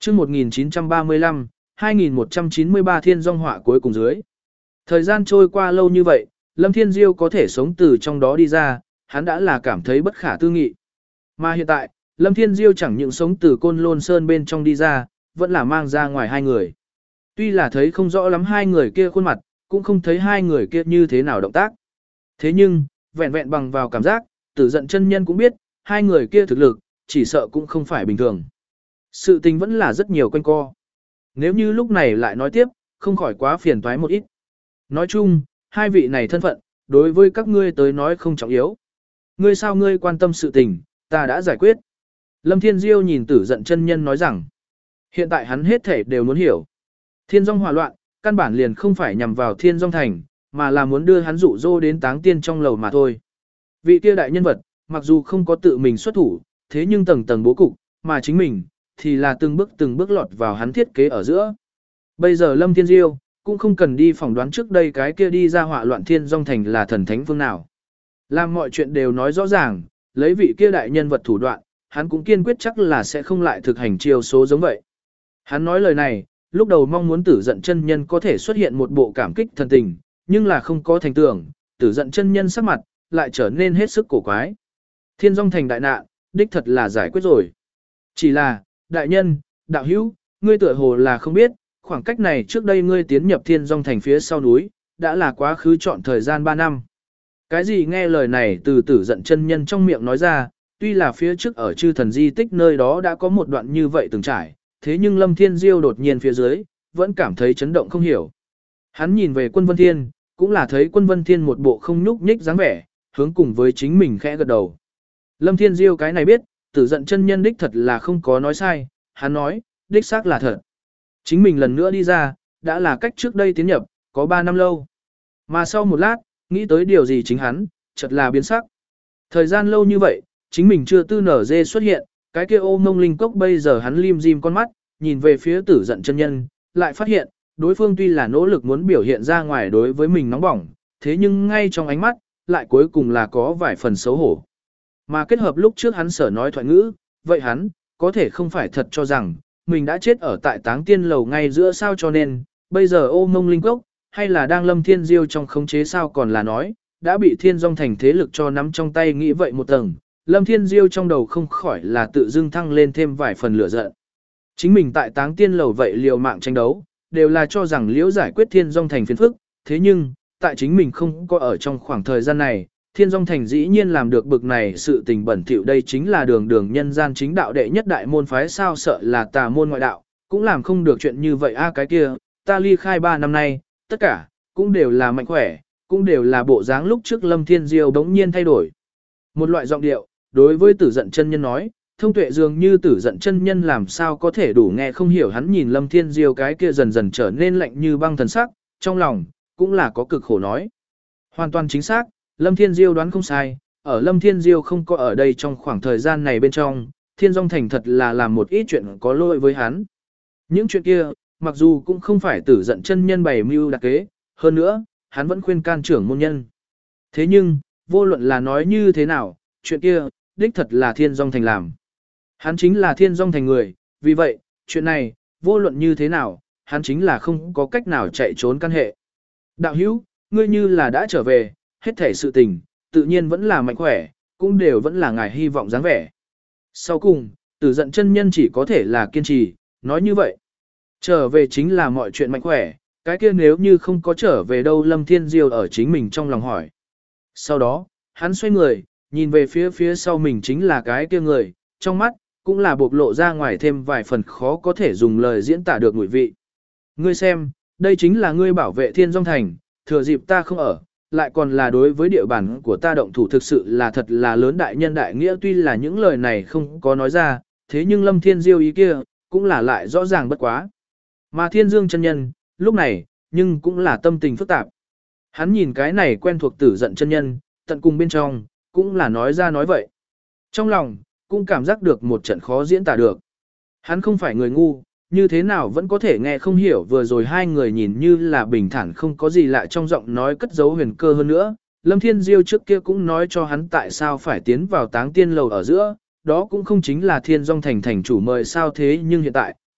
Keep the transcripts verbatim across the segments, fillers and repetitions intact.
chương một nghìn chín trăm ba mươi lăm, hai nghìn một trăm chín mươi ba thiên dong họa cuối cùng dưới. Thời gian trôi qua lâu như vậy, Lâm Thiên Diêu có thể sống từ trong đó đi ra, hắn đã là cảm thấy bất khả tư nghị. Mà hiện tại, Lâm Thiên Diêu chẳng những sống từ Côn Lôn Sơn bên trong đi ra, vẫn là mang ra ngoài hai người. Tuy là thấy không rõ lắm hai người kia khuôn mặt, cũng không thấy hai người kia như thế nào động tác. Thế nhưng, vẹn vẹn bằng vào cảm giác, Tử Dận chân nhân cũng biết, hai người kia thực lực, chỉ sợ cũng không phải bình thường. Sự tình vẫn là rất nhiều quanh co. Nếu như lúc này lại nói tiếp, không khỏi quá phiền toái một ít. Nói chung, hai vị này thân phận, đối với các ngươi tới nói không trọng yếu. Ngươi sao ngươi quan tâm sự tình, ta đã giải quyết. Lâm Thiên Diêu nhìn Tử Dận chân nhân nói rằng, hiện tại hắn hết thể đều muốn hiểu. Thiên Dong hỏa loạn, căn bản liền không phải nhằm vào Thiên Dong thành, mà là muốn đưa hắn dụ dỗ đến Táng Tiên trong lầu mà thôi. Vị kia đại nhân vật, mặc dù không có tự mình xuất thủ, thế nhưng tầng tầng bố cục, mà chính mình, thì là từng bước từng bước lọt vào hắn thiết kế ở giữa. Bây giờ Lâm Thiên Diêu, cũng không cần đi phỏng đoán trước đây cái kia đi ra họa loạn Thiên Dong thành là thần thánh phương nào. Làm mọi chuyện đều nói rõ ràng, lấy vị kia đại nhân vật thủ đoạn, hắn cũng kiên quyết chắc là sẽ không lại thực hành chiêu số giống vậy. Hắn nói lời này, lúc đầu mong muốn Tử Dận chân nhân có thể xuất hiện một bộ cảm kích thần tình, nhưng là không có thành tưởng, Tử Dận chân nhân sắc mặt, lại trở nên hết sức cổ quái. Thiên Dong thành đại nạn, đích thật là giải quyết rồi. Chỉ là, đại nhân, đạo hữu, ngươi tựa hồ là không biết, khoảng cách này trước đây ngươi tiến nhập Thiên Dong thành phía sau núi, đã là quá khứ trọn thời gian ba năm. Cái gì nghe lời này từ Tử Dận chân nhân trong miệng nói ra, tuy là phía trước ở chư thần di tích nơi đó đã có một đoạn như vậy từng trải, thế nhưng Lâm Thiên Diêu đột nhiên phía dưới, vẫn cảm thấy chấn động không hiểu. Hắn nhìn về Quân Vân Thiên, cũng là thấy Quân Vân Thiên một bộ không nhúc nhích dáng vẻ, hướng cùng với chính mình khẽ gật đầu. Lâm Thiên Diêu cái này biết, Tử Dận chân nhân đích thật là không có nói sai, hắn nói, đích xác là thật. Chính mình lần nữa đi ra, đã là cách trước đây tiến nhập, có ba năm lâu. Mà sau một lát, nghĩ tới điều gì chính hắn, chợt là biến sắc. Thời gian lâu như vậy, chính mình chưa tư nở dê xuất hiện, cái kia ô mông linh cốc bây giờ hắn lim dim con mắt, nhìn về phía Tử Dận chân nhân, lại phát hiện, đối phương tuy là nỗ lực muốn biểu hiện ra ngoài đối với mình nóng bỏng, thế nhưng ngay trong ánh mắt, lại cuối cùng là có vài phần xấu hổ. Mà kết hợp lúc trước hắn sở nói thoại ngữ, vậy hắn, có thể không phải thật cho rằng, mình đã chết ở tại Táng Tiên lầu ngay giữa sao cho nên, bây giờ ô mông linh cốc, hay là đang Lâm Thiên Diêu trong khống chế sao còn là nói, đã bị Thiên Dong thành thế lực cho nắm trong tay nghĩ vậy một tầng, Lâm Thiên Diêu trong đầu không khỏi là tự dưng thăng lên thêm vài phần lửa giận. Chính mình tại Táng Tiên lầu vậy liều mạng tranh đấu, đều là cho rằng liễu giải quyết Thiên Dong thành phiền phức, thế nhưng, tại chính mình không có ở trong khoảng thời gian này, Thiên Dong thành dĩ nhiên làm được bực này sự tình bẩn thỉu đây chính là đường đường nhân gian chính đạo đệ nhất đại môn phái sao sợ là tà môn ngoại đạo, cũng làm không được chuyện như vậy a cái kia, ta ly khai ba năm nay, tất cả, cũng đều là mạnh khỏe, cũng đều là bộ dáng lúc trước Lâm Thiên Diêu đống nhiên thay đổi. Một loại giọng điệu, đối với Tử Dận chân nhân nói, thông tuệ dường như Tử Dận chân nhân làm sao có thể đủ nghe không hiểu hắn nhìn Lâm Thiên Diêu cái kia dần dần trở nên lạnh như băng thần sắc, trong lòng, cũng là có cực khổ nói. Hoàn toàn chính xác, Lâm Thiên Diêu đoán không sai, ở Lâm Thiên Diêu không có ở đây trong khoảng thời gian này bên trong, Thiên Dong thành thật là làm một ít chuyện có lỗi với hắn. Những chuyện kia, mặc dù cũng không phải Tử Dận chân nhân bày mưu đặc kế, hơn nữa, hắn vẫn khuyên can trưởng môn nhân. Thế nhưng, vô luận là nói như thế nào, chuyện kia, đích thật là Thiên Dong thành làm. Hắn chính là Thiên Dong thành người, vì vậy, chuyện này, vô luận như thế nào, hắn chính là không có cách nào chạy trốn căn hệ. Đạo hữu, ngươi như là đã trở về, hết thể sự tình, tự nhiên vẫn là mạnh khỏe, cũng đều vẫn là ngài hy vọng dáng vẻ. Sau cùng, Tử Dận chân nhân chỉ có thể là kiên trì, nói như vậy. Trở về chính là mọi chuyện mạnh khỏe, cái kia nếu như không có trở về đâu Lâm Thiên Diêu ở chính mình trong lòng hỏi. Sau đó, hắn xoay người, nhìn về phía phía sau mình chính là cái kia người, trong mắt, cũng là bộc lộ ra ngoài thêm vài phần khó có thể dùng lời diễn tả được mùi vị. Ngươi xem, đây chính là ngươi bảo vệ Thiên Dong thành, thừa dịp ta không ở, lại còn là đối với địa bàn của ta động thủ thực sự là thật là lớn đại nhân đại nghĩa tuy là những lời này không có nói ra, thế nhưng Lâm Thiên Diêu ý kia, cũng là lại rõ ràng bất quá. Mà Thiên Dương chân nhân, lúc này, nhưng cũng là tâm tình phức tạp. Hắn nhìn cái này quen thuộc Tử Dận chân nhân, tận cùng bên trong, cũng là nói ra nói vậy. Trong lòng, cũng cảm giác được một trận khó diễn tả được. Hắn không phải người ngu, như thế nào vẫn có thể nghe không hiểu vừa rồi hai người nhìn như là bình thản không có gì lạ trong giọng nói cất giấu huyền cơ hơn nữa. Lâm Thiên Diêu trước kia cũng nói cho hắn tại sao phải tiến vào Táng Tiên lầu ở giữa, đó cũng không chính là Thiên Dong thành thành chủ mời sao thế nhưng hiện tại,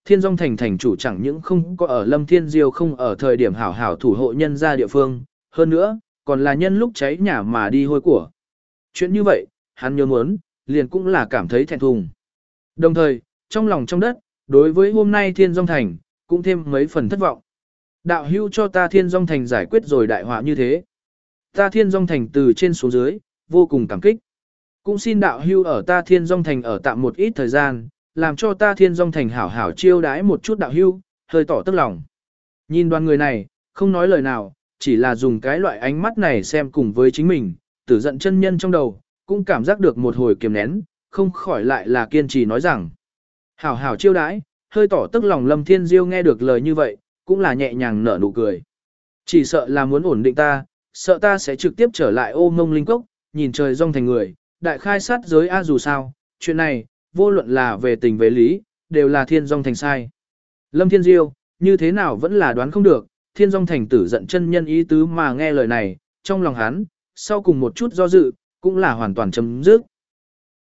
Thiên Dung Thành thành chủ chẳng những không có ở Lâm Thiên Diêu không ở thời điểm hảo hảo thủ hộ nhân ra địa phương, hơn nữa, còn là nhân lúc cháy nhà mà đi hôi của. Chuyện như vậy, hắn nhớ muốn, liền cũng là cảm thấy thẹn thùng. Đồng thời, trong lòng trong đất, đối với hôm nay Thiên Dung Thành, cũng thêm mấy phần thất vọng. Đạo hưu cho ta Thiên Dung Thành giải quyết rồi đại họa như thế. Ta Thiên Dung Thành từ trên xuống dưới, vô cùng cảm kích. Cũng xin đạo hưu ở ta Thiên Dung Thành ở tạm một ít thời gian, làm cho ta Thiên Dung Thành hảo hảo chiêu đãi một chút đạo hưu, hơi tỏ tức lòng. Nhìn đoàn người này, không nói lời nào, chỉ là dùng cái loại ánh mắt này xem cùng với chính mình, tử giận chân nhân trong đầu, cũng cảm giác được một hồi kiềm nén, không khỏi lại là kiên trì nói rằng. Hảo hảo chiêu đãi, hơi tỏ tức lòng Lâm Thiên Diêu nghe được lời như vậy, cũng là nhẹ nhàng nở nụ cười. Chỉ sợ là muốn ổn định ta, sợ ta sẽ trực tiếp trở lại ô mông linh cốc, nhìn trời rong thành người, đại khai sát giới a dù sao, chuyện này, vô luận là về tình về lý, đều là Thiên Dung Thành sai. Lâm Thiên Diêu, như thế nào vẫn là đoán không được, Thiên Dung Thành tử giận chân nhân ý tứ mà nghe lời này, trong lòng hắn, sau cùng một chút do dự, cũng là hoàn toàn chấm dứt.